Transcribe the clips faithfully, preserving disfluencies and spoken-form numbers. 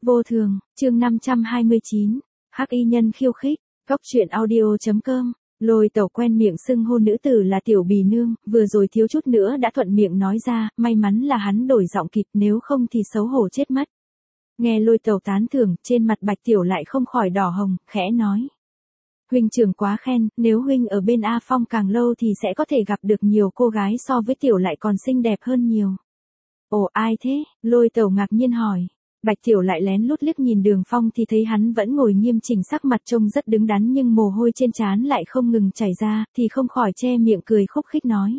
Vô thường, chương năm trăm hai mươi chín, hắc y nhân khiêu khích, góc truyện audio.com, Lôi Tẩu quen miệng xưng hô nữ tử là tiểu bì nương, vừa rồi thiếu chút nữa đã thuận miệng nói ra, may mắn là hắn đổi giọng kịp nếu không thì xấu hổ chết mất. Nghe Lôi Tẩu tán thưởng, trên mặt Bạch Tiểu lại không khỏi đỏ hồng, khẽ nói. Huynh trưởng quá khen, nếu huynh ở bên A Phong càng lâu thì sẽ có thể gặp được nhiều cô gái so với Tiểu lại còn xinh đẹp hơn nhiều. Ồ ai thế? Lôi Tẩu ngạc nhiên hỏi. Bạch Tiểu lại lén lút liếc nhìn Đường Phong thì thấy hắn vẫn ngồi nghiêm chỉnh, sắc mặt trông rất đứng đắn nhưng mồ hôi trên trán lại không ngừng chảy ra, thì không khỏi che miệng cười khúc khích nói.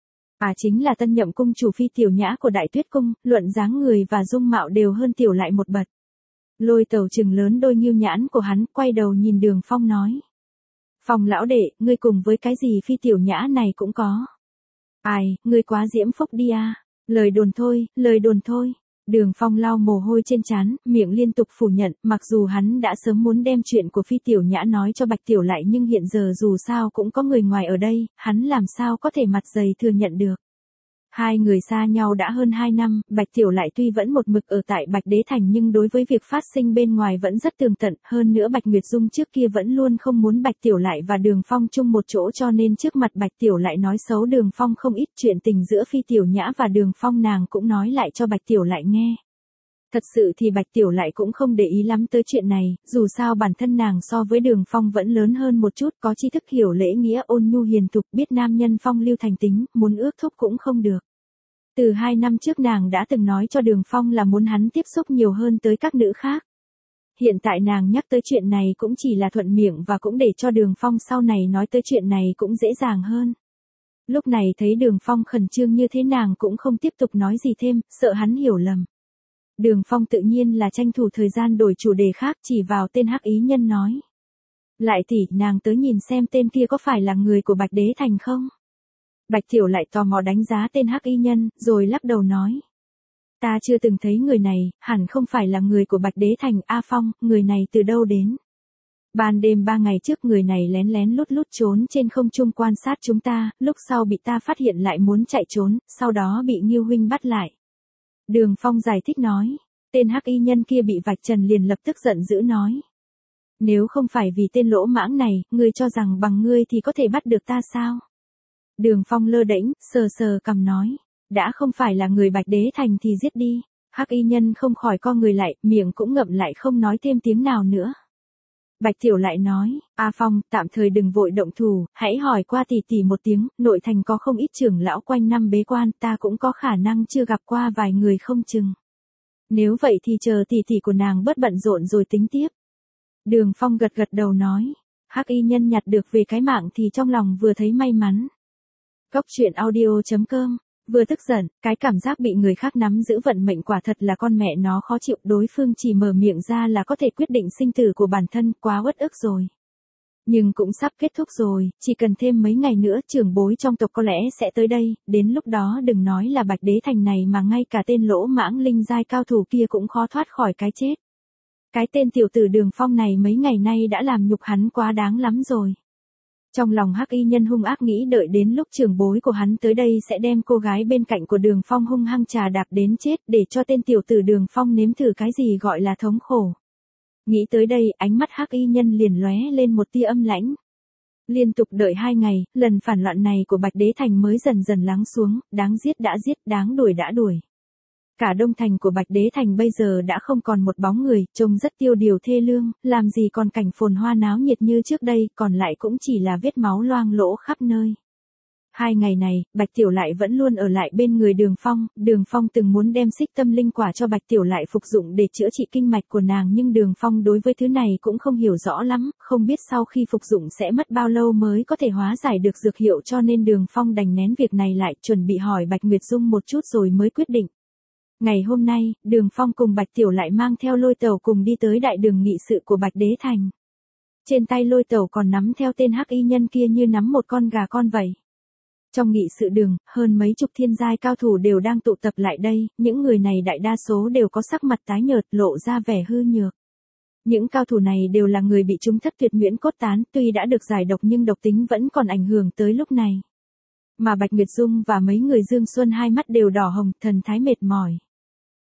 À chính là tân nhậm cung chủ Phi Tiểu Nhã của Đại Tuyết Cung, luận dáng người và dung mạo đều hơn Tiểu lại một bậc. Lôi Tẩu trừng lớn đôi nghêu nhãn của hắn, quay đầu nhìn Đường Phong nói. Phong lão đệ, ngươi cùng với cái gì Phi Tiểu Nhã này cũng có. Ai, ngươi quá diễm phúc đi à, lời đồn thôi, lời đồn thôi. Đường Phong lau mồ hôi trên trán, miệng liên tục phủ nhận, mặc dù hắn đã sớm muốn đem chuyện của Phi Tiểu Nhã nói cho Bạch Tiểu lại nhưng hiện giờ dù sao cũng có người ngoài ở đây, hắn làm sao có thể mặt dày thừa nhận được. Hai người xa nhau đã hơn hai năm, Bạch Tiểu lại tuy vẫn một mực ở tại Bạch Đế Thành nhưng đối với việc phát sinh bên ngoài vẫn rất tường tận, hơn nữa Bạch Nguyệt Dung trước kia vẫn luôn không muốn Bạch Tiểu lại và Đường Phong chung một chỗ cho nên trước mặt Bạch Tiểu lại nói xấu Đường Phong không ít, chuyện tình giữa Phi Tiểu Nhã và Đường Phong nàng cũng nói lại cho Bạch Tiểu lại nghe. Thật sự thì Bạch Tiểu lại cũng không để ý lắm tới chuyện này, dù sao bản thân nàng so với Đường Phong vẫn lớn hơn một chút, có tri thức hiểu lễ nghĩa, ôn nhu hiền thục, biết nam nhân phong lưu thành tính, muốn ước thúc cũng không được. Từ hai năm trước nàng đã từng nói cho Đường Phong là muốn hắn tiếp xúc nhiều hơn tới các nữ khác. Hiện tại nàng nhắc tới chuyện này cũng chỉ là thuận miệng và cũng để cho Đường Phong sau này nói tới chuyện này cũng dễ dàng hơn. Lúc này thấy Đường Phong khẩn trương như thế nàng cũng không tiếp tục nói gì thêm, sợ hắn hiểu lầm. Đường Phong tự nhiên là tranh thủ thời gian đổi chủ đề khác, chỉ vào tên hắc ý nhân nói. Lại tỷ, nàng tới nhìn xem tên kia có phải là người của Bạch Đế Thành không? Bạch Tiểu lại tò mò đánh giá tên hắc y nhân, rồi lắc đầu nói. Ta chưa từng thấy người này, hẳn không phải là người của Bạch Đế Thành. A Phong, người này từ đâu đến? Ban đêm ba ngày trước người này lén lén lút lút trốn trên không trung quan sát chúng ta, lúc sau bị ta phát hiện lại muốn chạy trốn, sau đó bị Ngưu huynh bắt lại. Đường Phong giải thích nói, tên hắc y nhân kia bị vạch trần liền lập tức giận dữ nói. Nếu không phải vì tên lỗ mãng này, ngươi cho rằng bằng ngươi thì có thể bắt được ta sao? Đường Phong lơ đễnh, sờ sờ cằm nói, đã không phải là người Bạch Đế Thành thì giết đi. Hắc y nhân không khỏi co người lại, miệng cũng ngậm lại không nói thêm tiếng nào nữa. Bạch Tiểu lại nói, A Phong, tạm thời đừng vội động thủ, hãy hỏi qua tỷ tỷ một tiếng, nội thành có không ít trưởng lão quanh năm bế quan, ta cũng có khả năng chưa gặp qua vài người không chừng. Nếu vậy thì chờ tỷ tỷ của nàng bớt bận rộn rồi tính tiếp. Đường Phong gật gật đầu nói, hắc y nhân nhặt được về cái mạng thì trong lòng vừa thấy may mắn. Góc truyện audio.com, vừa tức giận, cái cảm giác bị người khác nắm giữ vận mệnh quả thật là con mẹ nó khó chịu, đối phương chỉ mở miệng ra là có thể quyết định sinh tử của bản thân, quá uất ức rồi. Nhưng cũng sắp kết thúc rồi, chỉ cần thêm mấy ngày nữa trưởng bối trong tộc có lẽ sẽ tới đây, đến lúc đó đừng nói là Bạch Đế Thành này mà ngay cả tên lỗ mãng linh giai cao thủ kia cũng khó thoát khỏi cái chết. Cái tên tiểu tử Đường Phong này mấy ngày nay đã làm nhục hắn quá đáng lắm rồi. Trong lòng hắc y nhân hung ác nghĩ đợi đến lúc trưởng bối của hắn tới đây sẽ đem cô gái bên cạnh của Đường Phong hung hăng trà đạp đến chết để cho tên tiểu tử Đường Phong nếm thử cái gì gọi là thống khổ. Nghĩ tới đây, ánh mắt hắc y nhân liền lóe lên một tia âm lãnh. Liên tục đợi hai ngày, lần phản loạn này của Bạch Đế Thành mới dần dần lắng xuống, đáng giết đã giết, đáng đuổi đã đuổi. Cả đông thành của Bạch Đế Thành bây giờ đã không còn một bóng người, trông rất tiêu điều thê lương, làm gì còn cảnh phồn hoa náo nhiệt như trước đây, còn lại cũng chỉ là vết máu loang lỗ khắp nơi. Hai ngày này, Bạch Tiểu lại vẫn luôn ở lại bên người Đường Phong, Đường Phong từng muốn đem xích tâm linh quả cho Bạch Tiểu lại phục dụng để chữa trị kinh mạch của nàng nhưng Đường Phong đối với thứ này cũng không hiểu rõ lắm, không biết sau khi phục dụng sẽ mất bao lâu mới có thể hóa giải được dược hiệu cho nên Đường Phong đành nén việc này lại, chuẩn bị hỏi Bạch Nguyệt Dung một chút rồi mới quyết định. Ngày hôm nay, Đường Phong cùng Bạch Tiểu lại mang theo Lôi Tẩu cùng đi tới đại đường nghị sự của Bạch Đế Thành. Trên tay Lôi Tẩu còn nắm theo tên hắc y nhân kia như nắm một con gà con vậy. Trong nghị sự đường, hơn mấy chục thiên giai cao thủ đều đang tụ tập lại đây, những người này đại đa số đều có sắc mặt tái nhợt, lộ ra vẻ hư nhược. Những cao thủ này đều là người bị trúng thất tuyệt nhuyễn cốt tán, tuy đã được giải độc nhưng độc tính vẫn còn ảnh hưởng tới lúc này. Mà Bạch Nguyệt Dung và mấy người Dương Xuân hai mắt đều đỏ hồng, thần thái mệt mỏi.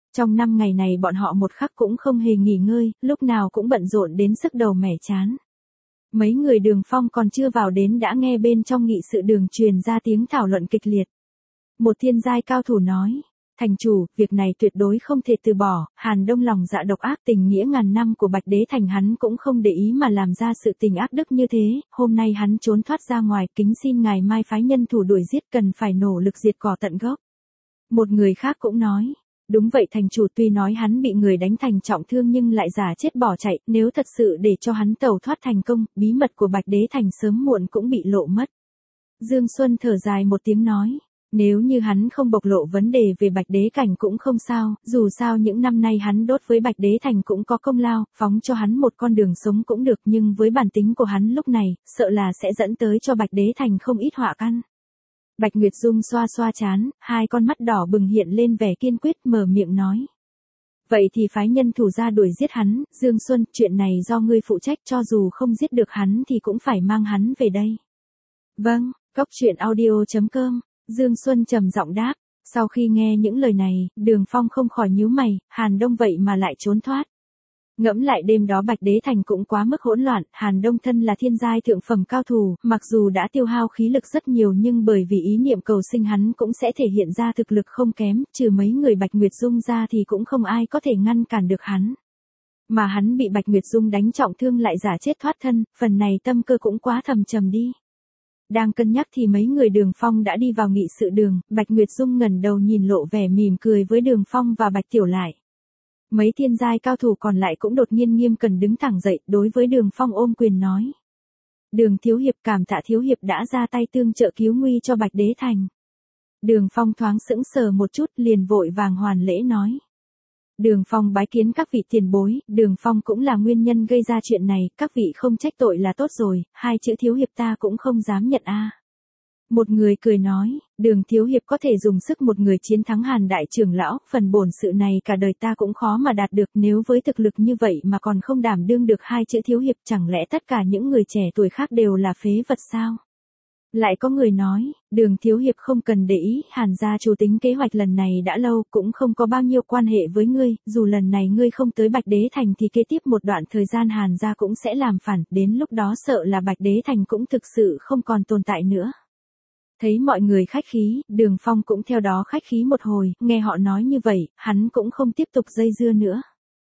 Trong năm ngày này bọn họ một khắc cũng không hề nghỉ ngơi, lúc nào cũng bận rộn đến sức đầu mẻ chán. Mấy người Đường Phong còn chưa vào đến đã nghe bên trong nghị sự đường truyền ra tiếng thảo luận kịch liệt. Một thiên giai cao thủ nói, thành chủ, việc này tuyệt đối không thể từ bỏ, Hàn Đông lòng dạ độc ác tình nghĩa ngàn năm của Bạch Đế Thành hắn cũng không để ý mà làm ra sự tình ác đức như thế, hôm nay hắn trốn thoát ra ngoài, kính xin ngài mai phái nhân thủ đuổi giết, cần phải nỗ lực diệt cỏ tận gốc. Một người khác cũng nói, đúng vậy thành chủ, tuy nói hắn bị người đánh thành trọng thương nhưng lại giả chết bỏ chạy, nếu thật sự để cho hắn tẩu thoát thành công, bí mật của Bạch Đế Thành sớm muộn cũng bị lộ mất. Dương Xuân thở dài một tiếng nói, nếu như hắn không bộc lộ vấn đề về Bạch Đế Cảnh cũng không sao, dù sao những năm nay hắn đốt với Bạch Đế Thành cũng có công lao, phóng cho hắn một con đường sống cũng được, nhưng với bản tính của hắn lúc này, sợ là sẽ dẫn tới cho Bạch Đế Thành không ít họa căn. Bạch Nguyệt Dung xoa xoa trán, hai con mắt đỏ bừng hiện lên vẻ kiên quyết, mở miệng nói. Vậy thì phái nhân thủ ra đuổi giết hắn, Dương Xuân, chuyện này do ngươi phụ trách, cho dù không giết được hắn thì cũng phải mang hắn về đây. Vâng, Cốc Truyện Audio chấm com, Dương Xuân trầm giọng đáp. Sau khi nghe những lời này, Đường Phong không khỏi nhíu mày, Hàn Đông vậy mà lại trốn thoát. Ngẫm lại đêm đó Bạch Đế Thành cũng quá mức hỗn loạn, Hàn Đông thân là thiên giai thượng phẩm cao thủ, mặc dù đã tiêu hao khí lực rất nhiều nhưng bởi vì ý niệm cầu sinh hắn cũng sẽ thể hiện ra thực lực không kém, trừ mấy người Bạch Nguyệt Dung ra thì cũng không ai có thể ngăn cản được hắn. Mà hắn bị Bạch Nguyệt Dung đánh trọng thương lại giả chết thoát thân, phần này tâm cơ cũng quá thầm trầm đi. Đang cân nhắc thì mấy người Đường Phong đã đi vào nghị sự đường, Bạch Nguyệt Dung ngẩng đầu nhìn lộ vẻ mỉm cười với Đường Phong và Bạch Tiểu Lại. Mấy thiên giai cao thủ còn lại cũng đột nhiên nghiêm cần đứng thẳng dậy, đối với Đường Phong ôm quyền nói. Đường thiếu hiệp, cảm tạ thiếu hiệp đã ra tay tương trợ cứu nguy cho Bạch Đế Thành. Đường Phong thoáng sững sờ một chút liền vội vàng hoàn lễ nói. Đường Phong bái kiến các vị tiền bối, Đường Phong cũng là nguyên nhân gây ra chuyện này, các vị không trách tội là tốt rồi, hai chữ thiếu hiệp ta cũng không dám nhận a. Một người cười nói, Đường thiếu hiệp có thể dùng sức một người chiến thắng Hàn đại trưởng lão, phần bổn sự này cả đời ta cũng khó mà đạt được, nếu với thực lực như vậy mà còn không đảm đương được hai chữ thiếu hiệp, chẳng lẽ tất cả những người trẻ tuổi khác đều là phế vật sao? Lại có người nói, Đường thiếu hiệp không cần để ý, Hàn gia chủ tính kế hoạch lần này đã lâu, cũng không có bao nhiêu quan hệ với ngươi, dù lần này ngươi không tới Bạch Đế Thành thì kế tiếp một đoạn thời gian Hàn gia cũng sẽ làm phản, đến lúc đó sợ là Bạch Đế Thành cũng thực sự không còn tồn tại nữa. Thấy mọi người khách khí, Đường Phong cũng theo đó khách khí một hồi, nghe họ nói như vậy, hắn cũng không tiếp tục dây dưa nữa.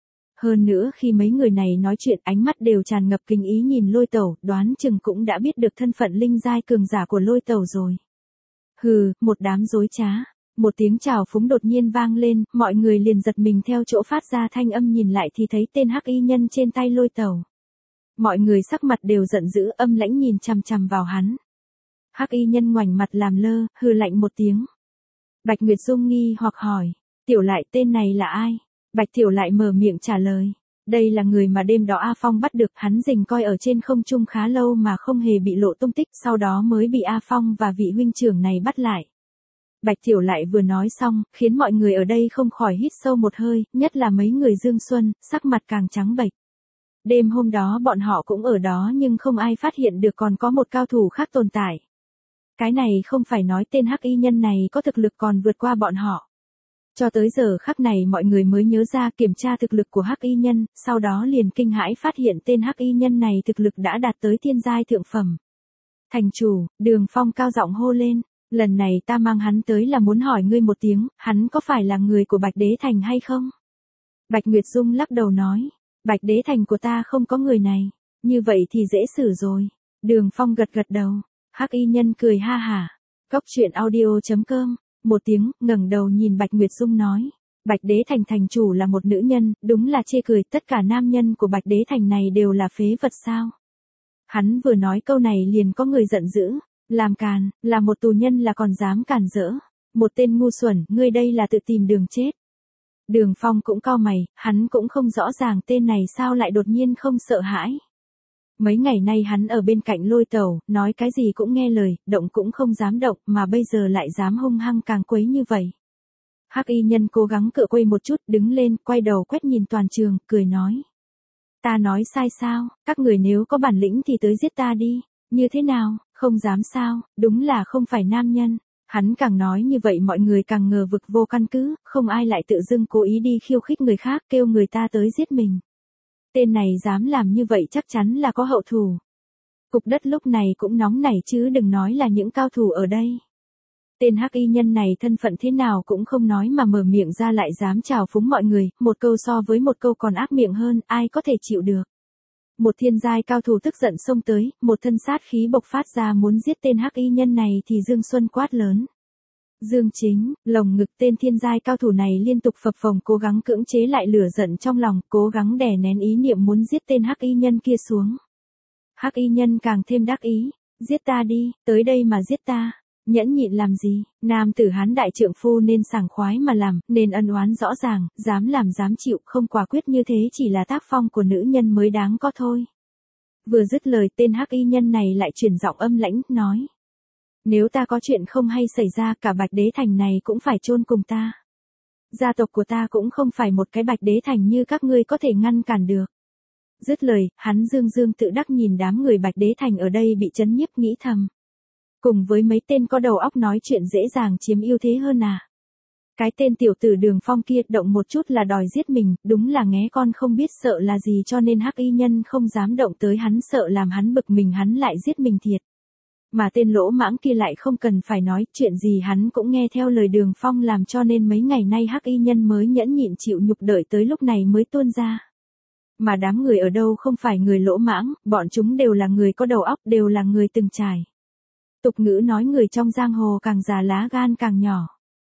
Hơn nữa khi mấy người này nói chuyện ánh mắt đều tràn ngập kinh ý nhìn Lôi Tẩu, đoán chừng cũng đã biết được thân phận linh giai cường giả của Lôi Tẩu rồi. Hừ, một đám dối trá. Một tiếng chào phúng đột nhiên vang lên, mọi người liền giật mình theo chỗ phát ra thanh âm nhìn lại thì thấy tên hắc y nhân trên tay Lôi Tẩu. Mọi người sắc mặt đều giận dữ, âm lãnh nhìn chằm chằm vào hắn. Hắc y nhân ngoảnh mặt làm lơ, hừ lạnh một tiếng. Bạch Nguyệt Dung nghi hoặc hỏi, Tiểu Lại tên này là ai? Bạch Tiểu Lại mở miệng trả lời, đây là người mà đêm đó A Phong bắt được, hắn rình coi ở trên không trung khá lâu mà không hề bị lộ tung tích, sau đó mới bị A Phong và vị huynh trưởng này bắt lại. Bạch Tiểu Lại vừa nói xong, khiến mọi người ở đây không khỏi hít sâu một hơi, nhất là mấy người Dương Xuân, sắc mặt càng trắng bệch. Đêm hôm đó bọn họ cũng ở đó nhưng không ai phát hiện được còn có một cao thủ khác tồn tại. Cái này không phải nói tên hắc y nhân này có thực lực còn vượt qua bọn họ. Cho tới giờ khắc này mọi người mới nhớ ra kiểm tra thực lực của hắc y nhân, sau đó liền kinh hãi phát hiện tên hắc y nhân này thực lực đã đạt tới thiên giai thượng phẩm. Thành chủ, Đường Phong cao giọng hô lên, lần này ta mang hắn tới là muốn hỏi ngươi một tiếng, hắn có phải là người của Bạch Đế Thành hay không? Bạch Nguyệt Dung lắc đầu nói, Bạch Đế Thành của ta không có người này, như vậy thì dễ xử rồi. Đường Phong gật gật đầu. Hắc y nhân cười ha hả. Cốc Truyện Audio chấm com, một tiếng, ngẩng đầu nhìn Bạch Nguyệt Dung nói. Bạch Đế Thành thành chủ là một nữ nhân, đúng là chê cười, tất cả nam nhân của Bạch Đế Thành này đều là phế vật sao? Hắn vừa nói câu này liền có người giận dữ, làm càn, là một tù nhân là còn dám càn rỡ. Một tên ngu xuẩn, ngươi đây là tự tìm đường chết. Đường Phong cũng cau mày, hắn cũng không rõ ràng tên này sao lại đột nhiên không sợ hãi. Mấy ngày nay hắn ở bên cạnh Lôi Tẩu, nói cái gì cũng nghe lời, động cũng không dám động, mà bây giờ lại dám hung hăng càng quấy như vậy. Hắc y nhân cố gắng cựa quay một chút, đứng lên, quay đầu quét nhìn toàn trường, cười nói. Ta nói sai sao, các người nếu có bản lĩnh thì tới giết ta đi, như thế nào, không dám sao, đúng là không phải nam nhân. Hắn càng nói như vậy mọi người càng ngờ vực vô căn cứ, không ai lại tự dưng cố ý đi khiêu khích người khác kêu người ta tới giết mình. Tên này dám làm như vậy chắc chắn là có hậu thù. Cục đất lúc này cũng nóng nảy chứ đừng nói là những cao thủ ở đây. Tên hắc y nhân này thân phận thế nào cũng không nói mà mở miệng ra lại dám chào phúng mọi người, một câu so với một câu còn ác miệng hơn, ai có thể chịu được. Một thiên giai cao thủ tức giận xông tới, một thân sát khí bộc phát ra muốn giết tên hắc y nhân này thì Dương Xuân quát lớn. Dương Chính, lồng ngực tên thiên giai cao thủ này liên tục phập phồng cố gắng cưỡng chế lại lửa giận trong lòng, cố gắng đè nén ý niệm muốn giết tên hắc y nhân kia xuống. Hắc y nhân càng thêm đắc ý, giết ta đi, tới đây mà giết ta. Nhẫn nhịn làm gì, nam tử Hán đại trượng phu nên sảng khoái mà làm, nên ân oán rõ ràng, dám làm dám chịu, không quả quyết như thế chỉ là tác phong của nữ nhân mới đáng có thôi. Vừa dứt lời tên hắc y nhân này lại chuyển giọng âm lãnh, nói. Nếu ta có chuyện không hay xảy ra cả Bạch Đế Thành này cũng phải chôn cùng ta. Gia tộc của ta cũng không phải một cái Bạch Đế Thành như các ngươi có thể ngăn cản được. Dứt lời, hắn dương dương tự đắc nhìn đám người Bạch Đế Thành ở đây bị chấn nhiếp nghĩ thầm. Cùng với mấy tên có đầu óc nói chuyện dễ dàng chiếm ưu thế hơn à. Cái tên tiểu tử Đường Phong kia động một chút là đòi giết mình, đúng là nghé con không biết sợ là gì cho nên hắc y nhân không dám động tới hắn sợ làm hắn bực mình hắn lại giết mình thiệt. Mà tên lỗ mãng kia lại không cần phải nói chuyện gì hắn cũng nghe theo lời Đường Phong làm cho nên mấy ngày nay hắc y nhân mới nhẫn nhịn chịu nhục đợi tới lúc này mới tuôn ra. Mà đám người ở đâu không phải người lỗ mãng, bọn chúng đều là người có đầu óc đều là người từng trải. Tục ngữ nói người trong giang hồ càng già lá gan càng nhỏ.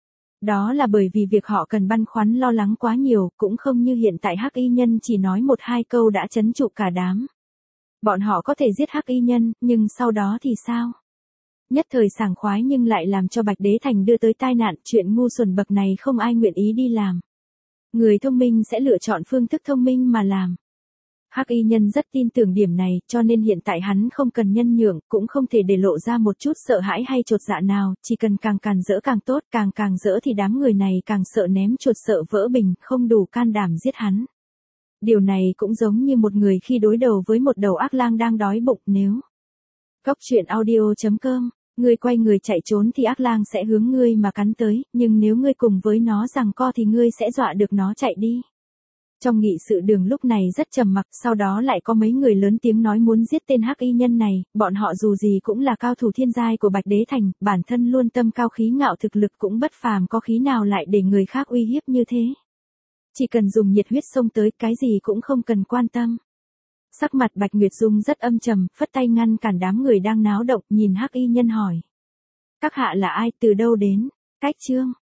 Đó là bởi vì việc họ cần băn khoăn lo lắng quá nhiều, cũng không như hiện tại hắc y nhân chỉ nói một hai câu đã trấn trụ cả đám. Bọn họ có thể giết hắc y nhân, nhưng sau đó thì sao? Nhất thời sảng khoái nhưng lại làm cho Bạch Đế Thành đưa tới tai nạn, chuyện ngu xuẩn bậc này không ai nguyện ý đi làm. Người thông minh sẽ lựa chọn phương thức thông minh mà làm. Hắc y nhân rất tin tưởng điểm này, cho nên hiện tại hắn không cần nhân nhượng, cũng không thể để lộ ra một chút sợ hãi hay chột dạ nào, chỉ cần càng càn rỡ càng tốt, càng càng rỡ thì đám người này càng sợ ném chuột sợ vỡ bình, không đủ can đảm giết hắn. Điều này cũng giống như một người khi đối đầu với một đầu ác lang đang đói bụng, nếu Cốc truyện audio chấm com, ngươi quay người chạy trốn thì ác lang sẽ hướng ngươi mà cắn tới, nhưng nếu ngươi cùng với nó giằng co thì ngươi sẽ dọa được nó chạy đi. Trong nghị sự đường lúc này rất trầm mặc, sau đó lại có mấy người lớn tiếng nói muốn giết tên hắc y nhân này, bọn họ dù gì cũng là cao thủ thiên giai của Bạch Đế Thành, bản thân luôn tâm cao khí ngạo thực lực cũng bất phàm có khí nào lại để người khác uy hiếp như thế. Chỉ cần dùng nhiệt huyết xông tới, cái gì cũng không cần quan tâm. Sắc mặt Bạch Nguyệt Dung rất âm trầm, phất tay ngăn cản đám người đang náo động, nhìn hắc y nhân hỏi. Các hạ là ai, từ đâu đến? Cách chương